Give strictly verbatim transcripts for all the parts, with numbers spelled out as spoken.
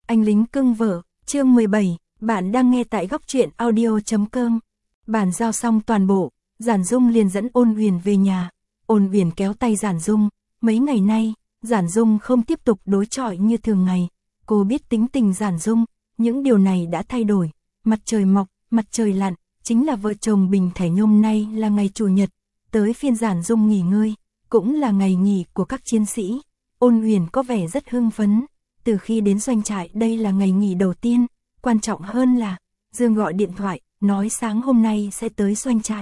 Anh lính cưng vợ, chương mười bảy, bạn đang nghe tại góc truyện audio chấm com. Bàn giao xong toàn bộ, Giản Dung liền dẫn Ôn Huyền về nhà. Ôn Huyền kéo tay Giản Dung, mấy ngày nay, Giản Dung không tiếp tục đối chọi như thường ngày. Cô biết tính tình Giản Dung, những điều này đã thay đổi. Mặt trời mọc, mặt trời lặn, chính là vợ chồng bình thể. Hôm nay là ngày Chủ nhật, tới phiên Giản Dung nghỉ ngơi, cũng là ngày nghỉ của các chiến sĩ. Ôn Huyền có vẻ rất hưng phấn. Từ khi đến doanh trại đây là ngày nghỉ đầu tiên, quan trọng hơn là Dương gọi điện thoại, nói sáng hôm nay sẽ tới doanh trại.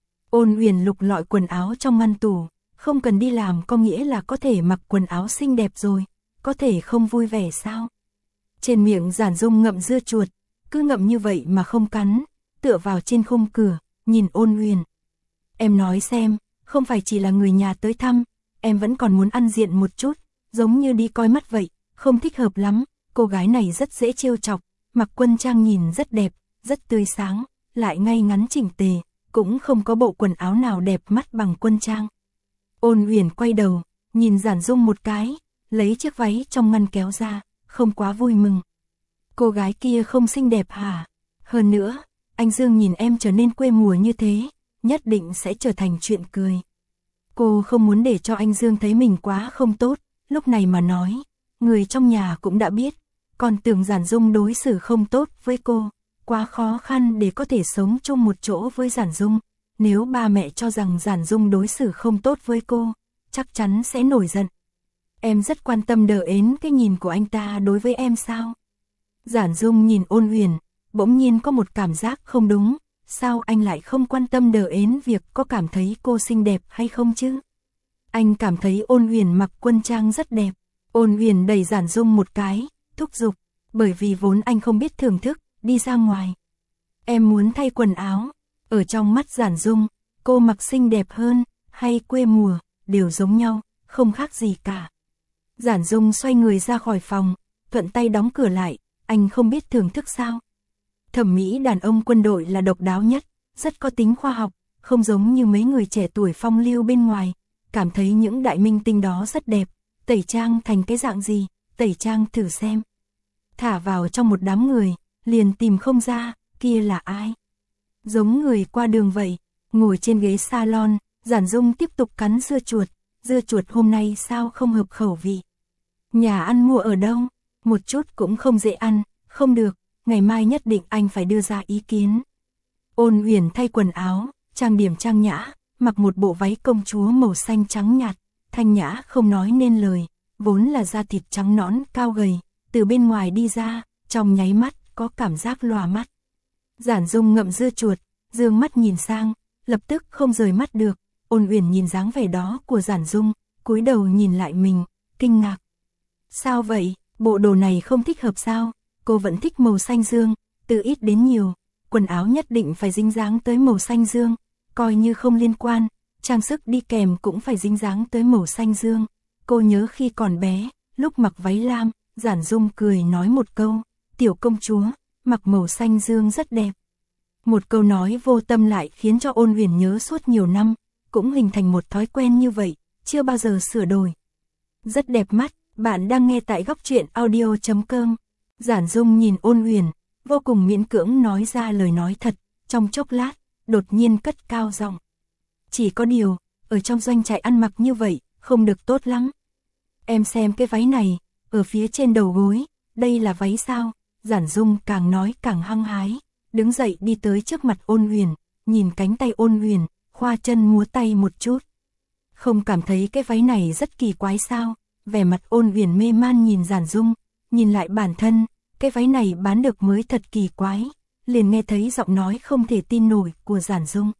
Ôn Huyền lục lọi quần áo trong ngăn tủ, không cần đi làm có nghĩa là có thể mặc quần áo xinh đẹp rồi, có thể không vui vẻ sao? Trên miệng Giản Dung ngậm dưa chuột, cứ ngậm như vậy mà không cắn, tựa vào trên khung cửa, nhìn Ôn Huyền. Em nói xem, không phải chỉ là người nhà tới thăm, em vẫn còn muốn ăn diện một chút, giống như đi coi mắt vậy. Không thích hợp lắm, cô gái này rất dễ trêu chọc, mặc quân trang nhìn rất đẹp, rất tươi sáng, lại ngay ngắn chỉnh tề, cũng không có bộ quần áo nào đẹp mắt bằng quân trang. Ôn Huyền quay đầu, nhìn Giản Dung một cái, lấy chiếc váy trong ngăn kéo ra, không quá vui mừng. Cô gái kia không xinh đẹp hả? Hơn nữa, anh Dương nhìn em trở nên quê mùa như thế, nhất định sẽ trở thành chuyện cười. Cô không muốn để cho anh Dương thấy mình quá không tốt, lúc này mà nói. Người trong nhà cũng đã biết, còn tưởng Giản Dung đối xử không tốt với cô, quá khó khăn để có thể sống chung một chỗ với Giản Dung. Nếu ba mẹ cho rằng Giản Dung đối xử không tốt với cô, chắc chắn sẽ nổi giận. Em rất quan tâm đờ ến cái nhìn của anh ta đối với em sao? Giản Dung nhìn Ôn Huyền, bỗng nhiên có một cảm giác không đúng, sao anh lại không quan tâm đờ ến việc có cảm thấy cô xinh đẹp hay không chứ? Anh cảm thấy Ôn Huyền mặc quân trang rất đẹp. Ôn Huyền đẩy Giản Dung một cái, thúc giục, bởi vì vốn anh không biết thưởng thức, đi ra ngoài. Em muốn thay quần áo, ở trong mắt Giản Dung, cô mặc xinh đẹp hơn, hay quê mùa, đều giống nhau, không khác gì cả. Giản Dung xoay người ra khỏi phòng, thuận tay đóng cửa lại, anh không biết thưởng thức sao? Thẩm mỹ đàn ông quân đội là độc đáo nhất, rất có tính khoa học, không giống như mấy người trẻ tuổi phong lưu bên ngoài, cảm thấy những đại minh tinh đó rất đẹp. Tẩy trang thành cái dạng gì, tẩy trang thử xem. Thả vào trong một đám người, liền tìm không ra, kia là ai. Giống người qua đường vậy, ngồi trên ghế salon, Giản Dung tiếp tục cắn dưa chuột, dưa chuột hôm nay sao không hợp khẩu vị. Nhà ăn mua ở đâu, một chút cũng không dễ ăn, không được, ngày mai nhất định anh phải đưa ra ý kiến. Ôn Huyền thay quần áo, trang điểm trang nhã, mặc một bộ váy công chúa màu xanh trắng nhạt. Thanh nhã không nói nên lời, vốn là da thịt trắng nõn cao gầy, từ bên ngoài đi ra, trong nháy mắt có cảm giác lòa mắt. Giản Dung ngậm dưa chuột, dương mắt nhìn sang, lập tức không rời mắt được. Ôn Huyền nhìn dáng vẻ đó của Giản Dung, cúi đầu nhìn lại mình, kinh ngạc. Sao vậy, bộ đồ này không thích hợp sao? Cô vẫn thích màu xanh dương, từ ít đến nhiều, quần áo nhất định phải dính dáng tới màu xanh dương, coi như không liên quan. Trang sức đi kèm cũng phải dính dáng tới màu xanh dương. Cô nhớ khi còn bé, lúc mặc váy lam, Giản Dung cười nói một câu, tiểu công chúa, mặc màu xanh dương rất đẹp. Một câu nói vô tâm lại khiến cho Ôn Huyền nhớ suốt nhiều năm, cũng hình thành một thói quen như vậy, chưa bao giờ sửa đổi. Rất đẹp mắt, bạn đang nghe tại góc truyện audio chấm com. Giản Dung nhìn Ôn Huyền, vô cùng miễn cưỡng nói ra lời nói thật, trong chốc lát, đột nhiên cất cao giọng. Chỉ có điều, ở trong doanh trại ăn mặc như vậy, không được tốt lắm. Em xem cái váy này, ở phía trên đầu gối, đây là váy sao? Giản Dung càng nói càng hăng hái, đứng dậy đi tới trước mặt Ôn Huyền, nhìn cánh tay Ôn Huyền, khoa chân múa tay một chút. Không cảm thấy cái váy này rất kỳ quái sao? Vẻ mặt Ôn Huyền mê man nhìn Giản Dung, nhìn lại bản thân, cái váy này bán được mới thật kỳ quái, liền nghe thấy giọng nói không thể tin nổi của Giản Dung.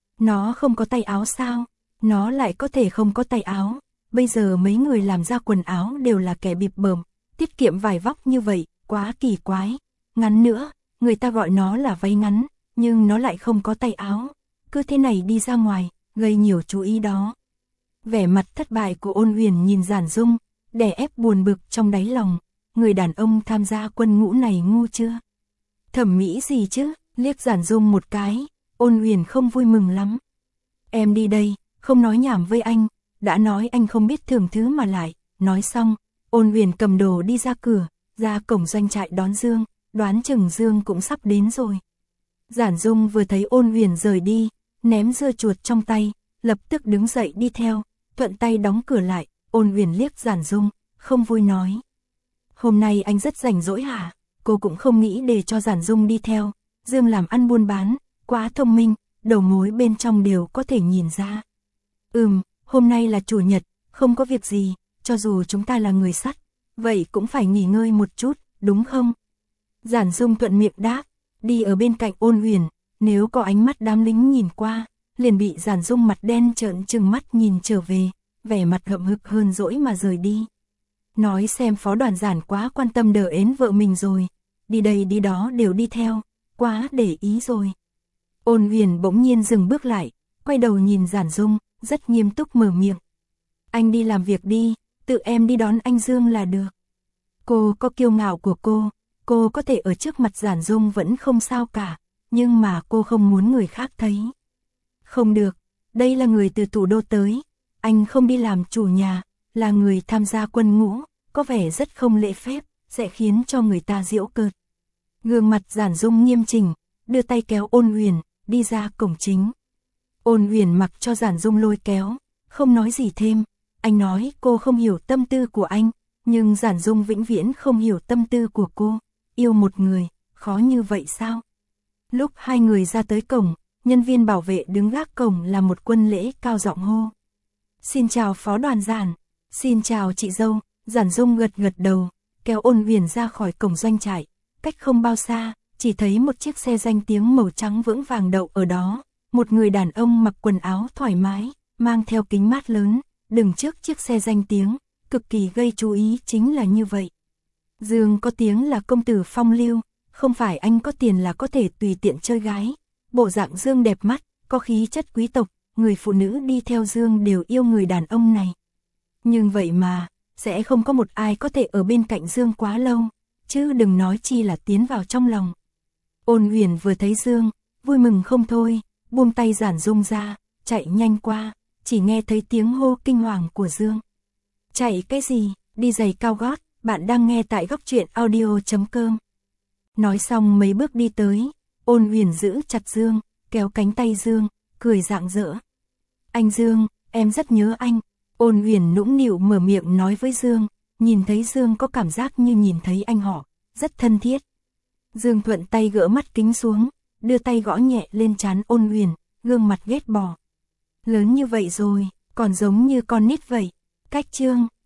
Nó không có tay áo sao? Nó lại có thể không có tay áo. Bây giờ mấy người làm ra quần áo đều là kẻ bịp bợm, tiết kiệm vải vóc như vậy, quá kỳ quái. Ngắn nữa, người ta gọi nó là váy ngắn, nhưng nó lại không có tay áo. Cứ thế này đi ra ngoài, gây nhiều chú ý đó. Vẻ mặt thất bại của Ôn Huyền nhìn Giản Dung, đè ép buồn bực trong đáy lòng. Người đàn ông tham gia quân ngũ này ngu chưa? Thẩm mỹ gì chứ? Liếc Giản Dung một cái. Ôn Huyền không vui mừng lắm. Em đi đây, không nói nhảm với anh, đã nói anh không biết thưởng thứ mà lại, nói xong, Ôn Huyền cầm đồ đi ra cửa, ra cổng doanh trại đón Dương, đoán chừng Dương cũng sắp đến rồi. Giản Dung vừa thấy Ôn Huyền rời đi, ném dưa chuột trong tay, lập tức đứng dậy đi theo, thuận tay đóng cửa lại. Ôn Huyền liếc Giản Dung, không vui nói. Hôm nay anh rất rảnh rỗi hả? Cô cũng không nghĩ để cho Giản Dung đi theo. Dương làm ăn buôn bán, quá thông minh, đầu mối bên trong đều có thể nhìn ra. Ừm, hôm nay là chủ nhật, không có việc gì, cho dù chúng ta là người sắt, vậy cũng phải nghỉ ngơi một chút, đúng không? Giản Dung thuận miệng đáp, đi ở bên cạnh Ôn Huyền, nếu có ánh mắt đám lính nhìn qua, liền bị Giản Dung mặt đen trợn trừng mắt nhìn trở về, vẻ mặt hậm hực hơn dỗi mà rời đi. Nói xem phó đoàn Giản quá quan tâm đỡ ến vợ mình rồi, đi đây đi đó đều đi theo, quá để ý rồi. Ôn Huyền bỗng nhiên dừng bước lại, quay đầu nhìn Giản Dung, rất nghiêm túc mở miệng. Anh đi làm việc đi, tự em đi đón anh Dương là được. Cô có kiêu ngạo của cô, cô có thể ở trước mặt Giản Dung vẫn không sao cả, nhưng mà cô không muốn người khác thấy. Không được, đây là người từ thủ đô tới, anh không đi làm chủ nhà, là người tham gia quân ngũ, có vẻ rất không lễ phép, sẽ khiến cho người ta giễu cợt. Gương mặt Giản Dung nghiêm chỉnh, đưa tay kéo Ôn Huyền, đi ra cổng chính. Ôn Huyền mặc cho Giản Dung lôi kéo, không nói gì thêm. Anh nói cô không hiểu tâm tư của anh, nhưng Giản Dung vĩnh viễn không hiểu tâm tư của cô. Yêu một người, khó như vậy sao? Lúc hai người ra tới cổng, nhân viên bảo vệ đứng gác cổng là một quân lễ cao giọng hô. Xin chào phó đoàn Giản, xin chào chị dâu. Giản Dung gật gật đầu, kéo Ôn Huyền ra khỏi cổng doanh trại. Cách không bao xa, chỉ thấy một chiếc xe danh tiếng màu trắng vững vàng đậu ở đó. Một người đàn ông mặc quần áo thoải mái, mang theo kính mát lớn, đứng trước chiếc xe danh tiếng, cực kỳ gây chú ý chính là như vậy. Dương có tiếng là công tử phong lưu, không phải anh có tiền là có thể tùy tiện chơi gái. Bộ dạng Dương đẹp mắt, có khí chất quý tộc, người phụ nữ đi theo Dương đều yêu người đàn ông này. Nhưng vậy mà, sẽ không có một ai có thể ở bên cạnh Dương quá lâu, chứ đừng nói chi là tiến vào trong lòng. Ôn Huyền vừa thấy Dương, vui mừng không thôi, buông tay Giản Dung ra, chạy nhanh qua, chỉ nghe thấy tiếng hô kinh hoàng của Dương. Chạy cái gì, đi giày cao gót, bạn đang nghe tại góc truyện audio chấm com. Nói xong mấy bước đi tới, Ôn Huyền giữ chặt Dương, kéo cánh tay Dương, cười rạng rỡ. Anh Dương, em rất nhớ anh. Ôn Huyền nũng nịu mở miệng nói với Dương, nhìn thấy Dương có cảm giác như nhìn thấy anh họ, rất thân thiết. Dương thuận tay gỡ mắt kính xuống, đưa tay gõ nhẹ lên trán Ôn Huyền, gương mặt ghét bỏ. Lớn như vậy rồi, còn giống như con nít vậy. Cách Trương,